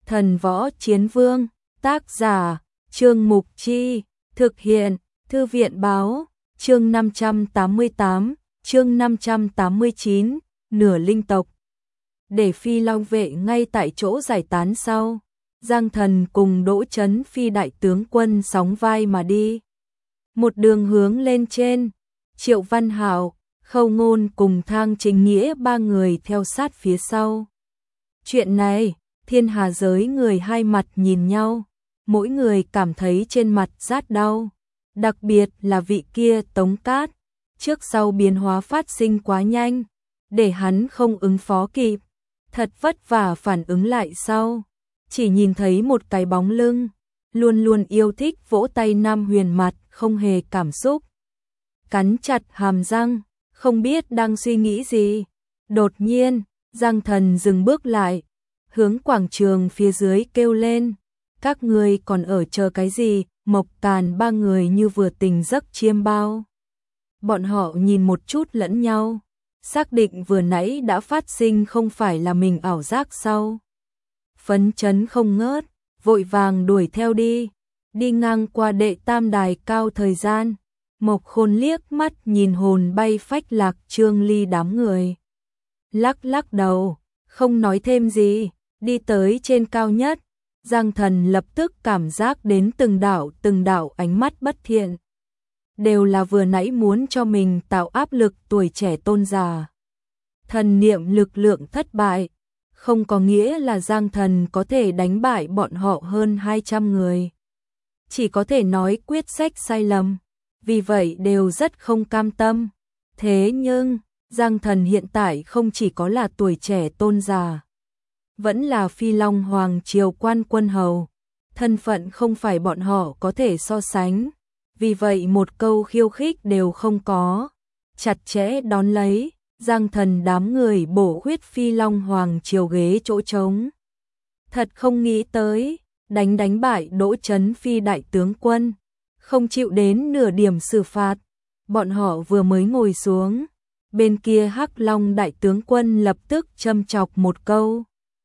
Thần Võ Chiến Vương, tác giả, Trương Mục Chi, thực hiện, Thư viện Báo, chương 588, chương 589, nửa linh tộc. Để Phi Long vệ ngay tại chỗ giải tán sau, Giang Thần cùng Đỗ Chấn Phi đại tướng quân sóng vai mà đi. Một đường hướng lên trên, Triệu Văn Hạo, Khâu Ngôn cùng Thang Chính Nghĩa ba người theo sát phía sau. Chuyện này, thiên hà giới người hai mặt nhìn nhau, mỗi người cảm thấy trên mặt rát đau, đặc biệt là vị kia Tống Cát, trước sau biến hóa phát sinh quá nhanh, để hắn không ứng phó kịp, thật vất vả phản ứng lại sau, chỉ nhìn thấy một cái bóng lưng, luôn luôn yêu thích vỗ tay Nam Huyền mặt không hề cảm xúc. Cắn chặt hàm răng, không biết đang suy nghĩ gì. Đột nhiên, Giang Thần dừng bước lại, hướng quảng trường phía dưới kêu lên, các người còn ở chờ cái gì? Mộc Càn ba người như vừa tỉnh giấc chiêm bao. Bọn họ nhìn một chút lẫn nhau, xác định vừa nãy đã phát sinh không phải là mình ảo giác sau. Phấn chấn không ngớt, vội vàng đuổi theo đi ngang qua Đệ Tam đài cao thời gian. Mộc Khôn liếc mắt nhìn hồn bay phách lạc Trương Ly đám người, lắc lắc đầu, không nói thêm gì, đi tới trên cao nhất. Giang Thần lập tức cảm giác đến từng đạo ánh mắt bất thiện, đều là vừa nãy muốn cho mình tạo áp lực tuổi trẻ tôn giả. Thần niệm lực lượng thất bại, không có nghĩa là Giang Thần có thể đánh bại bọn họ hơn 200 người. Chỉ có thể nói quyết sách sai lầm, vì vậy đều rất không cam tâm. Thế nhưng, Giang Thần hiện tại không chỉ có là tuổi trẻ tôn giả, vẫn là Phi Long Hoàng triều quan quân hầu, thân phận không phải bọn họ có thể so sánh, vì vậy một câu khiêu khích đều không có, chặt chẽ đón lấy. Giang Thần đám người bổ khuyết Phi Long Hoàng triều ghế chỗ trống. Thật không nghĩ tới, đánh bại Đỗ Chấn Phi đại tướng quân, không chịu đến nửa điểm xử phạt. Bọn họ vừa mới ngồi xuống, bên kia Hắc Long đại tướng quân lập tức châm chọc một câu.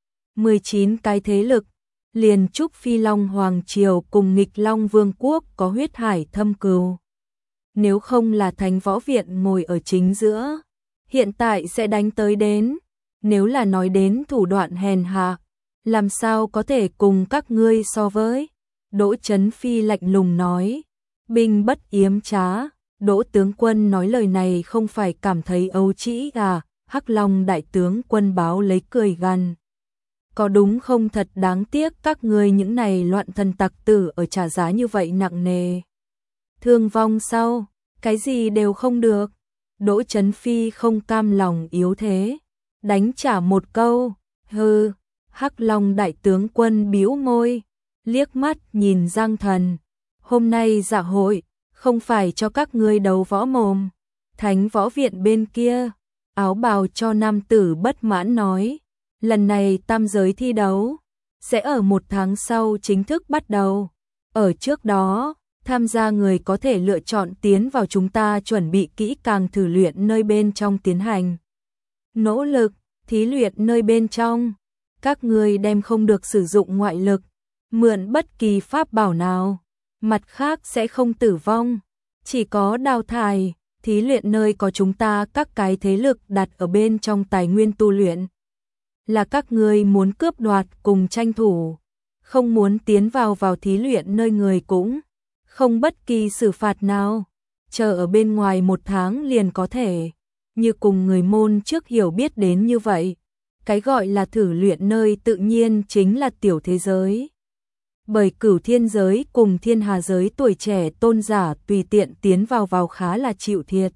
19 cái thế lực, liền chúc Phi Long Hoàng triều cùng Nghịch Long Vương quốc có huyết hải thâm cừu. Nếu không là Thánh Võ Viện ngồi ở chính giữa, hiện tại sẽ đánh tới đến. Nếu là nói đến thủ đoạn hèn hạ, làm sao có thể cùng các ngươi so với. Đỗ Chấn Phi lạnh lùng nói, binh bất yếm trá. Đỗ tướng quân nói lời này không phải cảm thấy ấu trĩ à? Hắc Long đại tướng quân báo lấy cười gằn. Có đúng không, thật đáng tiếc các ngươi những này loạn thần tặc tử ở trả giá như vậy nặng nề. Thương vong sau, cái gì đều không được. Đỗ Chấn Phi không cam lòng yếu thế, đánh trả một câu, hừ. Hắc Long đại tướng quân bĩu môi, liếc mắt nhìn Giang Thần, hôm nay dạ hội, không phải cho các ngươi đấu võ mồm. Thánh Võ Viện bên kia, áo bào cho nam tử bất mãn nói, lần này tam giới thi đấu, sẽ ở 1 tháng sau chính thức bắt đầu. Ở trước đó, tham gia người có thể lựa chọn tiến vào chúng ta chuẩn bị kỹ càng thử luyện nơi bên trong tiến hành. Nỗ lực, thí luyện nơi bên trong. Các ngươi đem không được sử dụng ngoại lực, mượn bất kỳ pháp bảo nào, mặt khác sẽ không tử vong, chỉ có đào thải. Thí luyện nơi có chúng ta các cái thế lực đặt ở bên trong tài nguyên tu luyện, là các ngươi muốn cướp đoạt cùng tranh thủ, không muốn tiến vào thí luyện nơi người cũng không bất kỳ xử phạt nào, chờ ở bên ngoài 1 tháng liền có thể, như cùng người môn trước hiểu biết đến như vậy. Cái gọi là thử luyện nơi tự nhiên chính là tiểu thế giới. Bởi Cửu Thiên giới cùng Thiên Hà giới tuổi trẻ tôn giả tùy tiện tiến vào khá là chịu thiệt.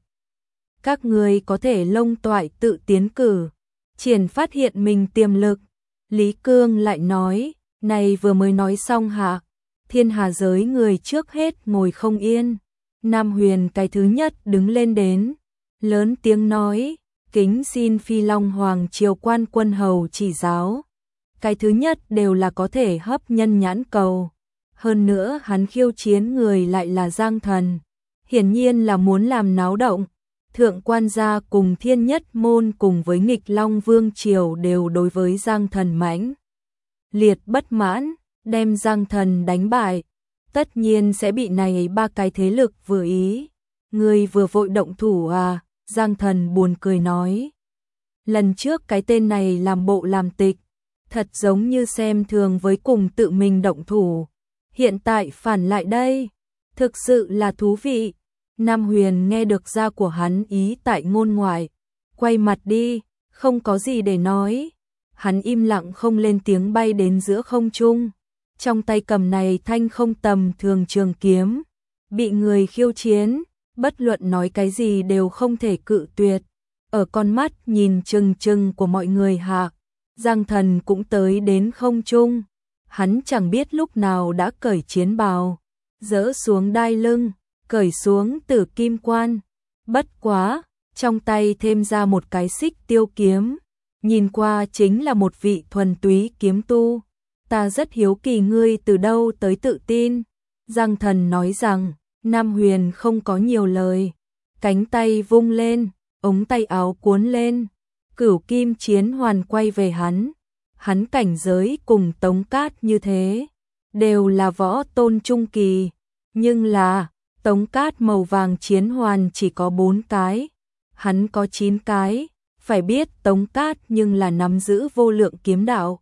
Các ngươi có thể lông toại tự tiến cử, triển phát hiện mình tiềm lực. Lý Cương lại nói, này vừa mới nói xong hả? Thiên Hà giới người trước hết ngồi không yên. Nam Huyền cái thứ nhất đứng lên đến, lớn tiếng nói, kính xin Phi Long Hoàng triều quan quân hầu chỉ giáo. Cái thứ nhất đều là có thể hấp nhân nhãn cầu. Hơn nữa hắn khiêu chiến người lại là Giang Thần, hiển nhiên là muốn làm náo động. Thượng quan gia cùng Thiên Nhất môn cùng với Nghịch Long Vương triều đều đối với Giang Thần mãnh liệt bất mãn, đem Giang Thần đánh bại, tất nhiên sẽ bị này ba cái thế lực vừa ý. Ngươi vừa vội động thủ à? Giang Thần buồn cười nói. Lần trước cái tên này làm bộ làm tịch, thật giống như xem thường với cùng tự mình động thủ. Hiện tại phản lại đây, thực sự là thú vị. Nam Huyền nghe được ra của hắn ý tại ngôn ngoại, quay mặt đi, không có gì để nói. Hắn im lặng không lên tiếng bay đến giữa không trung, trong tay cầm này thanh không tầm thường trường kiếm, bị người khiêu chiến, bất luận nói cái gì đều không thể cự tuyệt. Ở con mắt nhìn chừng chừng của mọi người hạ, Giang Thần cũng tới đến không trung. Hắn chẳng biết lúc nào đã cởi chiến bào, dỡ xuống đai lưng, cởi xuống tử kim quan. Bất quá, trong tay thêm ra một cái xích tiêu kiếm, nhìn qua chính là một vị thuần túy kiếm tu. Ta rất hiếu kỳ ngươi từ đâu tới tự tin. Giang Thần nói rằng. Nam Huyền không có nhiều lời, cánh tay vung lên, ống tay áo cuốn lên, Cửu Kim Chiến Hoàn quay về hắn. Hắn cảnh giới cùng Tống Cát như thế, đều là võ tôn trung kỳ, nhưng là Tống Cát màu vàng chiến hoàn chỉ có 4 cái, hắn có 9 cái. Phải biết Tống Cát nhưng là nắm giữ vô lượng kiếm đạo.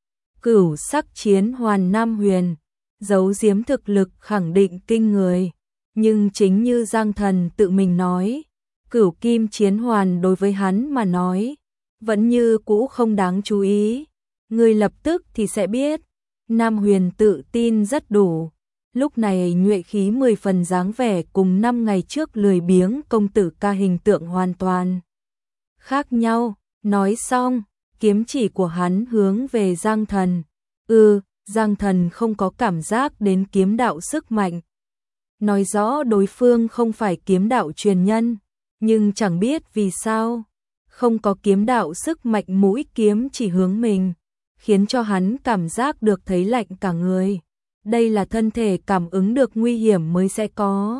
Cửu sắc chiến hoàn Nam Huyền, giấu giếm thực lực khẳng định kinh người. Nhưng chính như Giang Thần tự mình nói, Cửu Kim Chiến Hoàn đối với hắn mà nói, vẫn như cũ không đáng chú ý. Người lập tức thì sẽ biết. Nam Huyền tự tin rất đủ. Lúc này nhuệ khí 10 phần dáng vẻ cùng 5 ngày trước lười biếng công tử ca hình tượng hoàn toàn khác nhau. Nói xong, kiếm chỉ của hắn hướng về Giang Thần. Giang Thần không có cảm giác đến kiếm đạo sức mạnh. Nói rõ đối phương không phải kiếm đạo truyền nhân, nhưng chẳng biết vì sao, không có kiếm đạo sức mạnh mũi kiếm chỉ hướng mình, khiến cho hắn cảm giác được thấy lạnh cả người. Đây là thân thể cảm ứng được nguy hiểm mới sẽ có.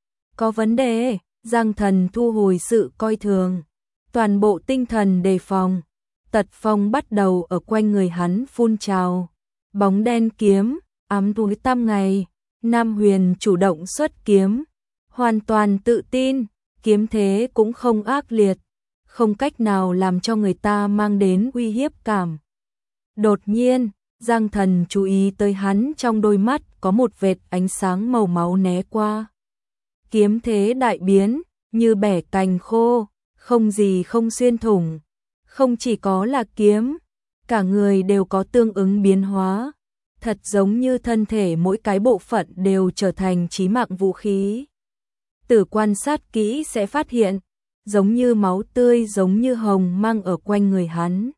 Có vấn đề, Giang Thần thu hồi sự coi thường, toàn bộ tinh thần đề phòng. Tật phong bắt đầu ở quanh người hắn phun trào, bóng đen kiếm, ám túi tam ngày. Nam Huyền chủ động xuất kiếm, hoàn toàn tự tin, kiếm thế cũng không ác liệt, không cách nào làm cho người ta mang đến uy hiếp cảm. Đột nhiên, Giang Thần chú ý tới hắn trong đôi mắt có một vệt ánh sáng màu máu né qua. Kiếm thế đại biến, như bẻ cành khô, không gì không xuyên thủng. Không chỉ có là kiếm, cả người đều có tương ứng biến hóa. Thật giống như thân thể mỗi cái bộ phận đều trở thành chí mạng vũ khí. Từ quan sát kỹ sẽ phát hiện, giống như máu tươi giống như hồng mang ở quanh người hắn.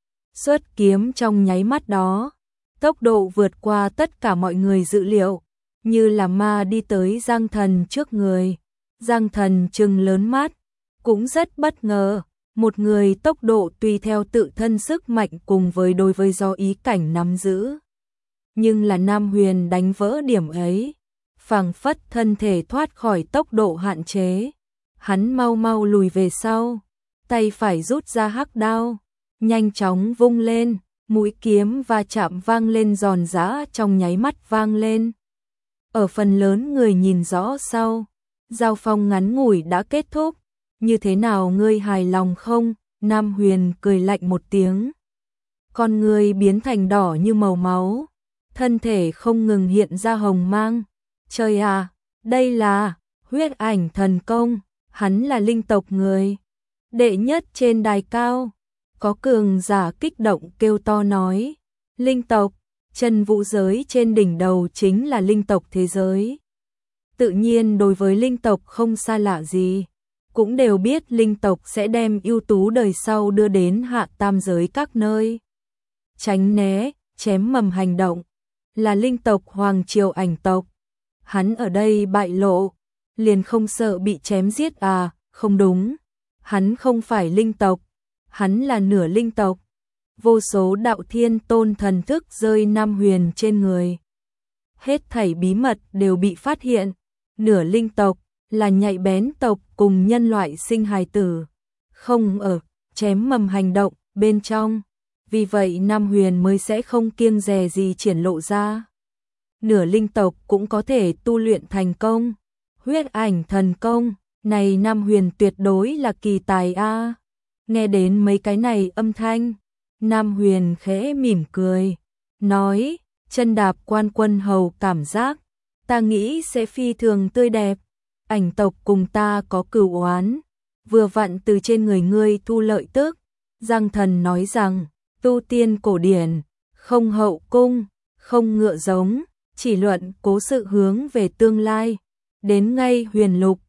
Xuất kiếm trong nháy mắt đó, tốc độ vượt qua tất cả mọi người dự liệu, như là ma đi tới Giang Thần trước người. Giang Thần trừng lớn mắt, cũng rất bất ngờ, một người tốc độ tùy theo tự thân sức mạnh cùng với đối với do ý cảnh nắm giữ. Nhưng là Nam Huyền đánh vỡ điểm ấy, phảng phất thân thể thoát khỏi tốc độ hạn chế. Hắn mau mau lùi về sau, tay phải rút ra hắc đao, nhanh chóng vung lên, mũi kiếm va chạm vang lên giòn giã trong nháy mắt vang lên. Ở phần lớn người nhìn rõ sau, giao phong ngắn ngủi đã kết thúc. Như thế nào ngươi hài lòng không? Nam Huyền cười lạnh một tiếng. Con ngươi biến thành đỏ như màu máu, thân thể không ngừng hiện ra hồng mang. Trời à, đây là huyết ảnh thần công, hắn là linh tộc người đệ nhất trên đài cao. Có cường giả kích động kêu to nói, linh tộc, chân vũ giới trên đỉnh đầu chính là linh tộc thế giới. Tự nhiên đối với linh tộc không xa lạ gì, cũng đều biết linh tộc sẽ đem ưu tú đời sau đưa đến hạ tam giới các nơi. Tránh né, chém mầm hành động, là linh tộc Hoàng Triều Ảnh tộc. Hắn ở đây bại lộ, liền không sợ bị chém giết à? Không đúng, hắn không phải linh tộc, hắn là nửa linh tộc. Vô số đạo thiên tôn thần thức rơi Nam Huyền trên người. Hết thảy bí mật đều bị phát hiện. Nửa linh tộc là nhạy bén tộc cùng nhân loại sinh hài tử, không ở chém mầm hành động bên trong. vì vậy Nam Huyền mới sẽ không kiêng dè gì triển lộ ra. Nửa linh tộc cũng có thể tu luyện thành công, huyết ảnh thần công, này Nam Huyền tuyệt đối là kỳ tài a. Nghe đến mấy cái này âm thanh, Nam Huyền khẽ mỉm cười, nói, chân đạp quan quân hầu cảm giác, ta nghĩ sẽ phi thường tươi đẹp, ảnh tộc cùng ta có cửu oán, vừa vặn từ trên người ngươi thu lợi tức. Giang Thần nói rằng, tu tiên cổ điển, không hậu cung, không ngựa giống, chỉ luận cố sự hướng về tương lai, đến ngay huyền lục,